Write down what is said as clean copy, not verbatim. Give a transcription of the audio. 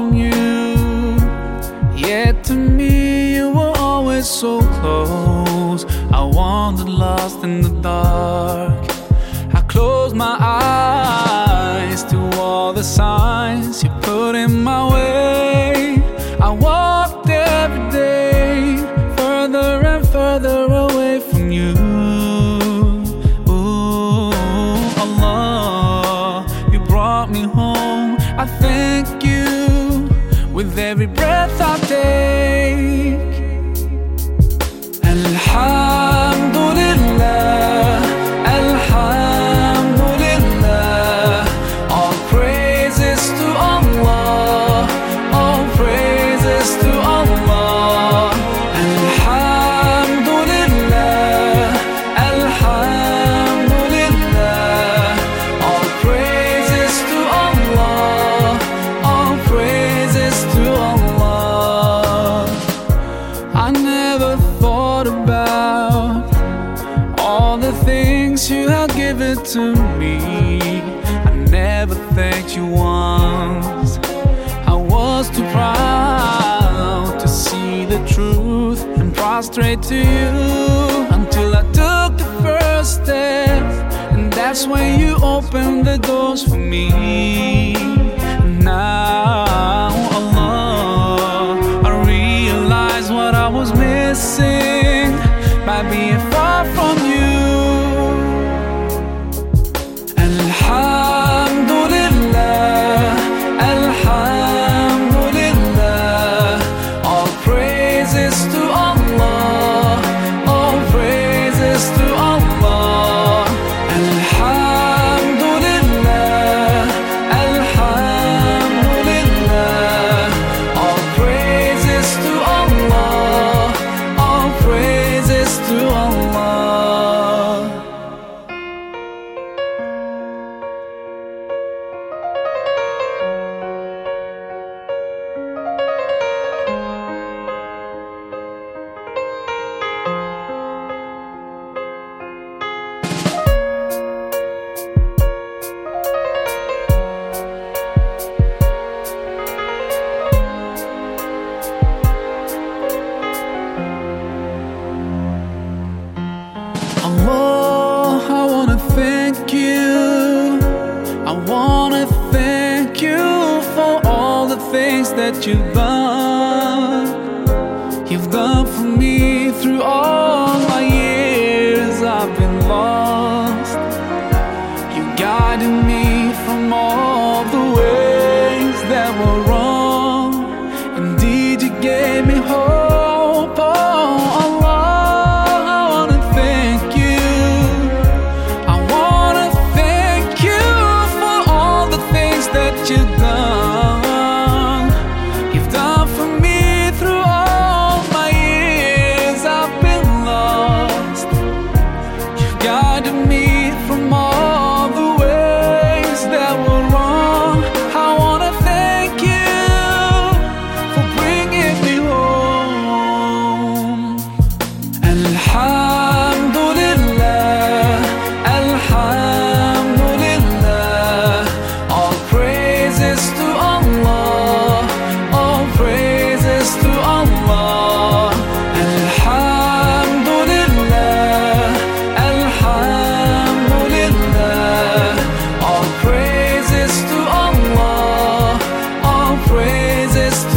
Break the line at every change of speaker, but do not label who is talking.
from you, yet to me you were always so close. I wandered lost in the dark. I closed my eyes to all the signs you put in my way. I walked every day further and further away from you. Ooh, Allah, you brought me home. I thank you with every breath I take. Alhamdulillah, Alhamdulillah, all praises to Allah, all praises to Allah. Alhamdulillah, Alhamdulillah, all praises to Allah, all praises to Allah. I never thought about all the things you have given to me. I never thanked you once. I was too proud to see the truth and prostrate to you, until I took the first step, and that's when you opened the doors for me. Now, Allah, I realize what I was missing by being far from you. Alhamdulillah, Alhamdulillah, all praises to Allah, all praises to Allah. Alhamdulillah, Alhamdulillah, all praises to Allah, all praises to Allah. Allah, I wanna thank you. I wanna thank you for all the things that you've done. You've done for me through all my years I've been lost. You guided me from all the ways that were wrong. Indeed, you gave me hope. Oh, Allah, I wanna thank you. I wanna thank you for all the things that you've done. You've done for me through all my years I've been lost. You've guided me from all the ways that were wrong. I wanna thank you for bringing me home. Alhamdulillah, Alhamdulillah, all praises to Allah, all praises to Allah. Alhamdulillah, Alhamdulillah, all praises to Allah, all praises to